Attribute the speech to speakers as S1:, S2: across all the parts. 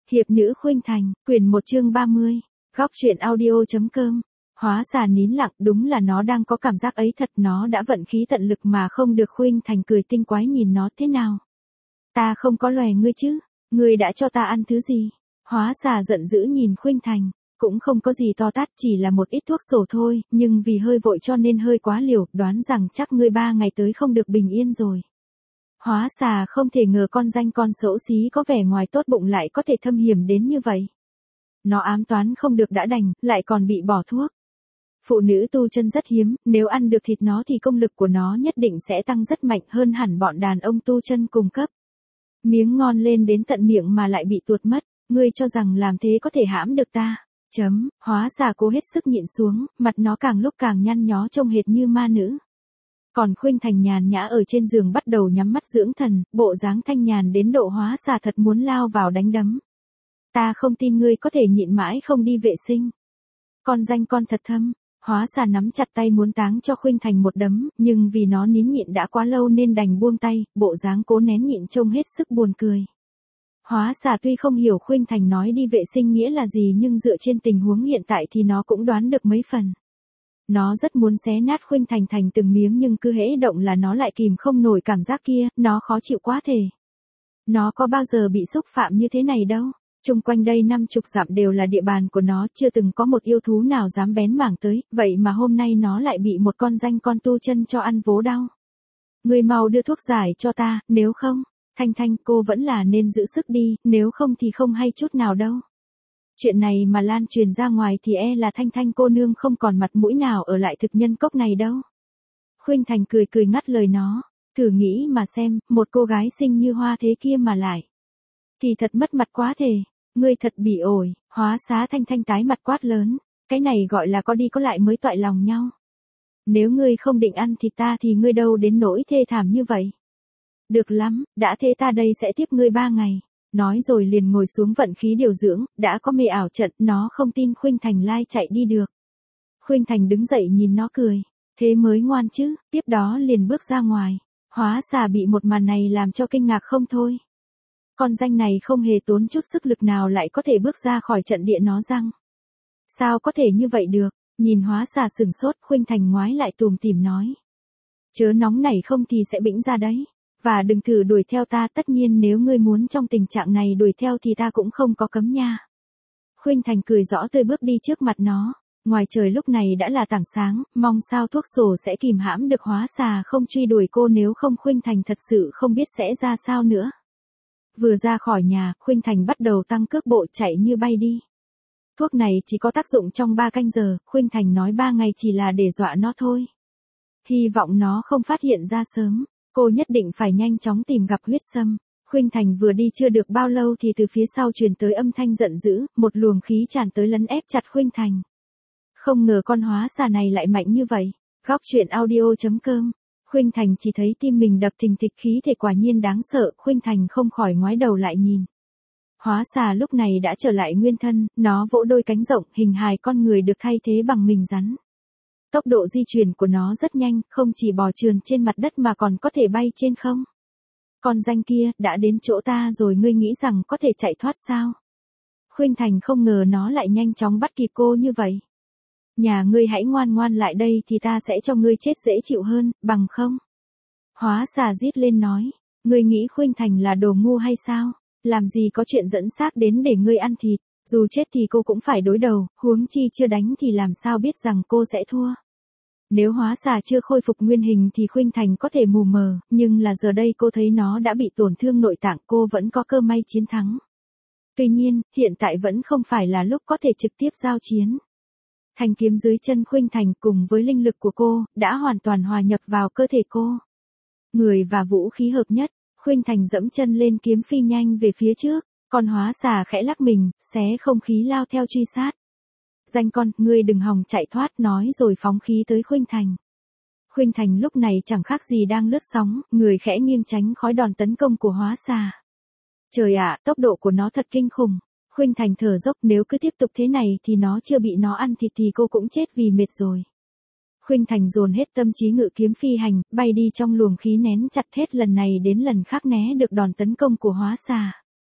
S1: Hiệp nữ Khuynh Thành, quyển 1 chương 30, góc truyện audio.com. Hóa xà nín lặng, đúng là nó đang có cảm giác ấy thật, nó đã vận khí tận lực mà không được. Khuynh Thành cười tinh quái nhìn nó, thế nào? Ta không có lòe ngươi chứ, ngươi đã cho ta ăn thứ gì? Hóa xà giận dữ nhìn Khuynh Thành, cũng không có gì to tát, chỉ là một ít thuốc sổ thôi, nhưng vì hơi vội cho nên hơi quá liều, đoán rằng chắc ngươi 3 ngày tới không được bình yên rồi. Hóa xà không thể ngờ con danh con xấu xí có vẻ ngoài tốt bụng lại có thể thâm hiểm đến như vậy. Nó ám toán không được đã đành, lại còn bị bỏ thuốc. Phụ nữ tu chân rất hiếm, nếu ăn được thịt nó thì công lực của nó nhất định sẽ tăng rất mạnh hơn hẳn bọn đàn ông tu chân cùng cấp. Miếng ngon lên đến tận miệng mà lại bị tuột mất, ngươi cho rằng làm thế có thể hãm được ta? Hóa xà cố hết sức nhịn xuống, mặt nó càng lúc càng nhăn nhó trông hệt như ma nữ. Còn Khuynh Thành nhàn nhã ở trên giường bắt đầu nhắm mắt dưỡng thần, bộ dáng thanh nhàn đến độ hóa xà thật muốn lao vào đánh đấm. Ta không tin ngươi có thể nhịn mãi không đi vệ sinh. Con danh con thật thâm. Hóa xà nắm chặt tay muốn táng cho Khuynh Thành một đấm, nhưng vì nó nín nhịn đã quá lâu nên đành buông tay, bộ dáng cố nén nhịn trông hết sức buồn cười. Hóa xà tuy không hiểu Khuynh Thành nói đi vệ sinh nghĩa là gì, nhưng dựa trên tình huống hiện tại thì nó cũng đoán được mấy phần. Nó rất muốn xé nát Khuynh Thành thành từng miếng, nhưng cứ hễ động là nó lại kìm không nổi cảm giác kia, nó khó chịu quá thể. Nó có bao giờ bị xúc phạm như thế này đâu. Chung quanh đây 50 dặm đều là địa bàn của nó, chưa từng có một yêu thú nào dám bén mảng tới, vậy mà hôm nay nó lại bị một con danh con tu chân cho ăn vố đau. Ngươi mau đưa thuốc giải cho ta, nếu không, Thanh cô vẫn là nên giữ sức đi, nếu không thì không hay chút nào đâu. Chuyện này mà lan truyền ra ngoài thì e là Thanh cô nương không còn mặt mũi nào ở lại thực nhân cốc này đâu. Khuynh Thành cười cười ngắt lời nó, thử nghĩ mà xem, một cô gái xinh như hoa thế kia mà lại thì thật mất mặt quá thể, ngươi thật bỉ ổi. Hóa xá Thanh tái mặt quát lớn, cái này gọi là có đi có lại mới toại lòng nhau. Nếu ngươi không định ăn thịt ta thì ngươi đâu đến nỗi thê thảm như vậy. Được lắm, đã thế ta đây sẽ tiếp ngươi 3 ngày. Nói rồi liền ngồi xuống vận khí điều dưỡng, đã có mê ảo trận, nó không tin Khuynh Thành lai chạy đi được. Khuynh Thành đứng dậy nhìn nó cười, thế mới ngoan chứ, tiếp đó liền bước ra ngoài. Hóa xà bị một màn này làm cho kinh ngạc không thôi. Con danh này không hề tốn chút sức lực nào lại có thể bước ra khỏi trận địa nó răng. Sao có thể như vậy được? Nhìn hóa xà sừng sốt, Khuynh Thành ngoái lại tùm tìm nói. Chớ nóng nảy không thì sẽ bĩnh ra đấy. Và đừng thử đuổi theo ta, tất nhiên nếu ngươi muốn trong tình trạng này đuổi theo thì ta cũng không có cấm nha. Khuynh Thành cười rõ tươi bước đi trước mặt nó. Ngoài trời lúc này đã là tảng sáng, mong sao thuốc sổ sẽ kìm hãm được hóa xà không truy đuổi cô, nếu không Khuynh Thành thật sự không biết sẽ ra sao nữa. Vừa ra khỏi nhà, Khuynh Thành bắt đầu tăng cước bộ chạy như bay đi. Thuốc này chỉ có tác dụng trong 3 canh giờ, Khuynh Thành nói 3 ngày chỉ là để dọa nó thôi. Hy vọng nó không phát hiện ra sớm, cô nhất định phải nhanh chóng tìm gặp Huyết Sâm. Khuynh Thành vừa đi chưa được bao lâu thì từ phía sau truyền tới âm thanh giận dữ, một luồng khí tràn tới lấn ép chặt Khuynh Thành. Không ngờ con hóa xà này lại mạnh như vậy. Góc truyện audio.com. Khuynh Thành chỉ thấy tim mình đập thình thịch, khí thể quả nhiên đáng sợ, Khuynh Thành không khỏi ngoái đầu lại nhìn. Hóa xà lúc này đã trở lại nguyên thân, nó vỗ đôi cánh rộng, hình hài con người được thay thế bằng mình rắn. Tốc độ di chuyển của nó rất nhanh, không chỉ bò trườn trên mặt đất mà còn có thể bay trên không. Con danh kia, đã đến chỗ ta rồi, ngươi nghĩ rằng có thể chạy thoát sao? Khuynh Thành không ngờ nó lại nhanh chóng bắt kịp cô như vậy. Nhà ngươi hãy ngoan ngoan lại đây thì ta sẽ cho ngươi chết dễ chịu hơn, bằng không? Hóa xà rít lên nói, ngươi nghĩ Khuynh Thành là đồ ngu hay sao? Làm gì có chuyện dẫn xác đến để ngươi ăn thịt, dù chết thì cô cũng phải đối đầu, huống chi chưa đánh thì làm sao biết rằng cô sẽ thua. Nếu hóa xà chưa khôi phục nguyên hình thì Khuynh Thành có thể mù mờ, nhưng là giờ đây cô thấy nó đã bị tổn thương nội tạng, cô vẫn có cơ may chiến thắng. Tuy nhiên, hiện tại vẫn không phải là lúc có thể trực tiếp giao chiến. Thanh kiếm dưới chân Khuynh Thành cùng với linh lực của cô, đã hoàn toàn hòa nhập vào cơ thể cô. Người và vũ khí hợp nhất, Khuynh Thành dẫm chân lên kiếm phi nhanh về phía trước, con hóa xà khẽ lắc mình, xé không khí lao theo truy sát. Danh con, ngươi đừng hòng chạy thoát, nói rồi phóng khí tới Khuynh Thành. Khuynh Thành lúc này chẳng khác gì đang lướt sóng, người khẽ nghiêng tránh khói đòn tấn công của hóa xà. Trời ạ, tốc độ của nó thật kinh khủng. Khuynh Thành thở dốc, nếu cứ tiếp tục thế này thì nó chưa bị nó ăn thịt thì cô cũng chết vì mệt rồi. Khuynh Thành dồn hết tâm trí ngự kiếm phi hành, bay đi trong luồng khí nén chặt, hết lần này đến lần khác né được đòn tấn công của hóa xà.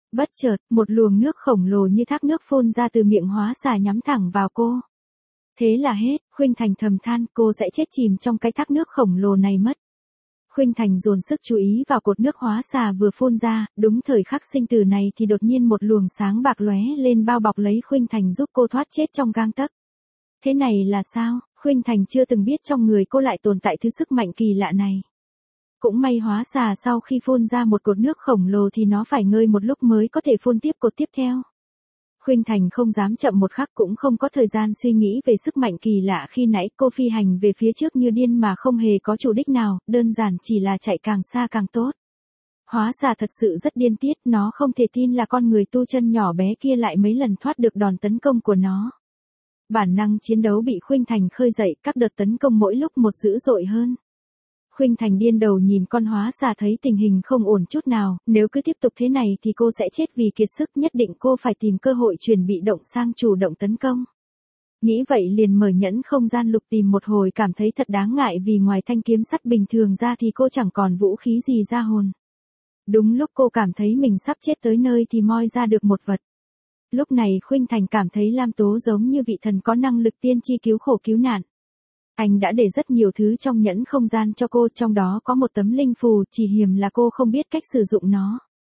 S1: Bất chợt, một luồng nước khổng lồ như thác nước phun ra từ miệng Hóa Xà nhắm thẳng vào cô. Thế là hết, Khuynh Thành thầm than cô sẽ chết chìm trong cái thác nước khổng lồ này mất. Khuynh Thành dồn sức chú ý vào cột nước Hóa Xà vừa phun ra, đúng thời khắc sinh tử này thì đột nhiên một luồng sáng bạc lóe lên bao bọc lấy Khuynh Thành giúp cô thoát chết trong gang tấc. Thế này là sao? Khuynh Thành chưa từng biết trong người cô lại tồn tại thứ sức mạnh kỳ lạ này. Cũng may Hóa Xà sau khi phun ra một cột nước khổng lồ thì nó phải ngơi một lúc mới có thể phun tiếp cột tiếp theo. Khuynh Thành không dám chậm một khắc cũng không có thời gian suy nghĩ về sức mạnh kỳ lạ khi nãy cô phi hành về phía trước như điên mà không hề có chủ đích nào, đơn giản chỉ là chạy càng xa càng tốt. Hóa Xà thật sự rất điên tiết, nó không thể tin là con người tu chân nhỏ bé kia lại mấy lần thoát được đòn tấn công của nó. Bản năng chiến đấu bị Khuynh Thành khơi dậy, các đợt tấn công mỗi lúc một dữ dội hơn. Khuynh Thành điên đầu nhìn con Hóa Xà thấy tình hình không ổn chút nào, nếu cứ tiếp tục thế này thì cô sẽ chết vì kiệt sức, nhất định cô phải tìm cơ hội chuyển bị động sang chủ động tấn công. Nghĩ vậy liền mở nhẫn không gian lục tìm một hồi cảm thấy thật đáng ngại vì ngoài thanh kiếm sắt bình thường ra thì cô chẳng còn vũ khí gì ra hồn. Đúng lúc cô cảm thấy mình sắp chết tới nơi thì moi ra được một vật. Lúc này Khuynh Thành cảm thấy Lam Tố giống như vị thần có năng lực tiên tri cứu khổ cứu nạn. Anh đã để rất nhiều thứ trong nhẫn không gian cho cô, trong đó có một tấm linh phù, chỉ hiềm là cô không biết cách sử dụng nó.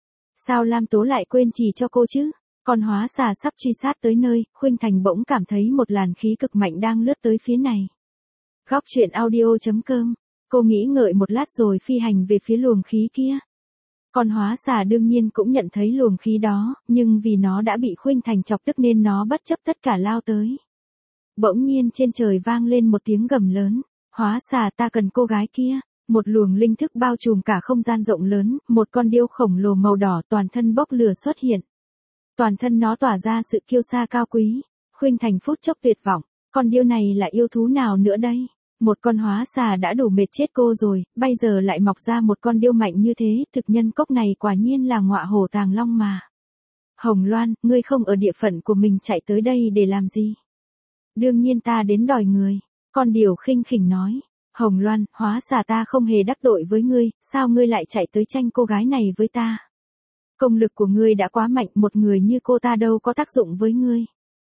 S1: Sao Lam Tố lại quên chỉ cho cô chứ? Con Hóa Xà sắp truy sát tới nơi, Khuynh Thành bỗng cảm thấy một làn khí cực mạnh đang lướt tới phía này. Góc truyện audio.com. Cô nghĩ ngợi một lát rồi phi hành về phía luồng khí kia. Con Hóa Xà đương nhiên cũng nhận thấy luồng khí đó, nhưng vì nó đã bị Khuynh Thành chọc tức nên nó bất chấp tất cả lao tới. Bỗng nhiên trên trời vang lên một tiếng gầm lớn. Hóa Xà, ta cần cô gái kia. Một luồng linh thức bao trùm cả không gian rộng lớn, một con điêu khổng lồ màu đỏ toàn thân bốc lửa xuất hiện. Toàn thân nó tỏa ra sự kiêu sa cao quý. Khuynh Thành phút chốc tuyệt vọng. Con điêu này là yêu thú nào nữa đây? Một con Hóa Xà đã đủ mệt chết cô rồi, bây giờ lại mọc ra một con điêu mạnh như thế, thực nhân cốc này quả nhiên là ngọa hổ tàng long mà. Hồng Loan, ngươi không ở địa phận của mình chạy tới đây để làm gì? Đương nhiên ta đến đòi người. Con điểu khinh khỉnh nói. Hồng Loan, Hóa Xà ta không hề đắc tội với ngươi, sao ngươi lại chạy tới tranh cô gái này với ta? Công lực của ngươi đã quá mạnh, một người như cô ta đâu có tác dụng với ngươi.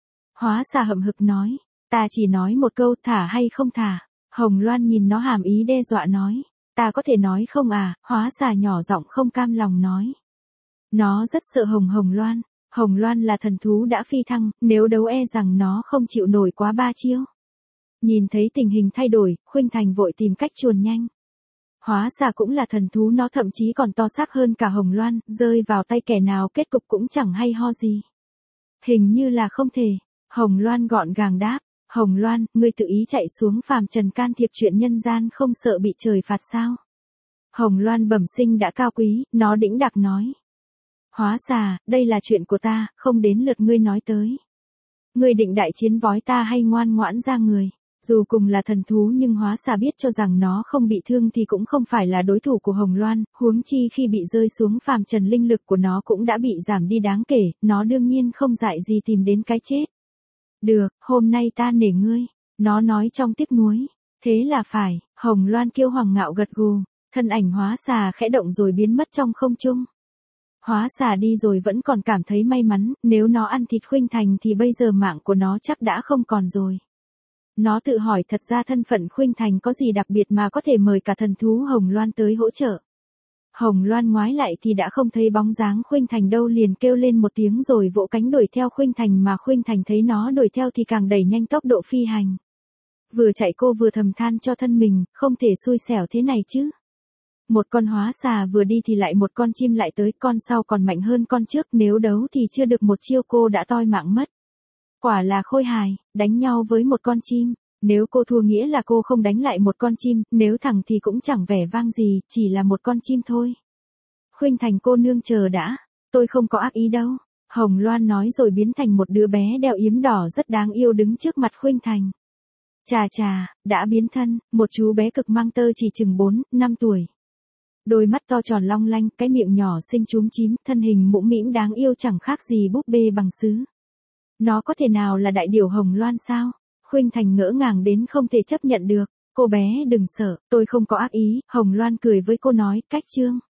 S1: Hóa Xà hậm hực nói. Ta chỉ nói một câu, thả hay không thả? Hồng Loan nhìn nó hàm ý đe dọa nói. Ta có thể nói không à? Hóa Xà nhỏ giọng không cam lòng nói. Nó rất sợ Hồng Loan. Hồng Loan là thần thú đã phi thăng, nếu đấu e rằng nó không chịu nổi quá 3 chiêu. Nhìn thấy tình hình thay đổi, Khuynh Thành vội tìm cách chuồn nhanh. Hóa Xà cũng là thần thú, nó thậm chí còn to xác hơn cả Hồng Loan, rơi vào tay kẻ nào kết cục cũng chẳng hay ho gì. Hình như là không thể. Hồng Loan gọn gàng đáp. Hồng Loan, ngươi tự ý chạy xuống phàm trần can thiệp chuyện nhân gian không sợ bị trời phạt sao? Hồng Loan bẩm sinh đã cao quý, nó đĩnh đạc nói. Hóa Xà, đây là chuyện của ta, không đến lượt ngươi nói tới. Ngươi định đại chiến với ta hay ngoan ngoãn ra người? Dù cùng là thần thú nhưng Hóa Xà biết cho rằng nó không bị thương thì cũng không phải là đối thủ của Hồng Loan, huống chi khi bị rơi xuống phàm trần linh lực của nó cũng đã bị giảm đi đáng kể, nó đương nhiên không dại gì tìm đến cái chết. Được, hôm nay ta nể ngươi, nó nói trong tiếc nuối. Thế là phải, Hồng Loan kiêu hoàng ngạo gật gù, thân ảnh Hóa Xà khẽ động rồi biến mất trong không trung. Hóa Xà đi rồi vẫn còn cảm thấy may mắn, nếu nó ăn thịt Khuynh Thành thì bây giờ mạng của nó chắc đã không còn rồi. Nó tự hỏi thật ra thân phận Khuynh Thành có gì đặc biệt mà có thể mời cả thần thú Hồng Loan tới hỗ trợ. Hồng Loan ngoái lại thì đã không thấy bóng dáng Khuynh Thành đâu, liền kêu lên một tiếng rồi vỗ cánh đuổi theo Khuynh Thành, mà Khuynh Thành thấy nó đuổi theo thì càng đẩy nhanh tốc độ phi hành. Vừa chạy cô vừa thầm than cho thân mình, không thể xui xẻo thế này chứ. Một con Hóa Xà vừa đi thì lại một con chim lại tới, con sau còn mạnh hơn con trước, nếu đấu thì chưa được một chiêu cô đã toi mạng mất. Quả là khôi hài, đánh nhau với một con chim. Nếu cô thua nghĩa là cô không đánh lại một con chim, nếu thẳng thì cũng chẳng vẻ vang gì, chỉ là một con chim thôi. Khuynh Thành cô nương chờ đã, tôi không có ác ý đâu. Hồng Loan nói rồi biến thành một đứa bé đeo yếm đỏ rất đáng yêu đứng trước mặt Khuynh Thành. Chà chà, đã biến thân, một chú bé cực mang tơ chỉ chừng 4, 5 tuổi. Đôi mắt to tròn long lanh, cái miệng nhỏ xinh chúm chím, thân hình mũm mĩm đáng yêu chẳng khác gì búp bê bằng sứ. Nó có thể nào là đại điểu Hồng Loan sao? Khuynh Thành ngỡ ngàng đến không thể chấp nhận được. Cô bé đừng sợ, tôi không có ác ý. Hồng Loan cười với cô nói, cách chương.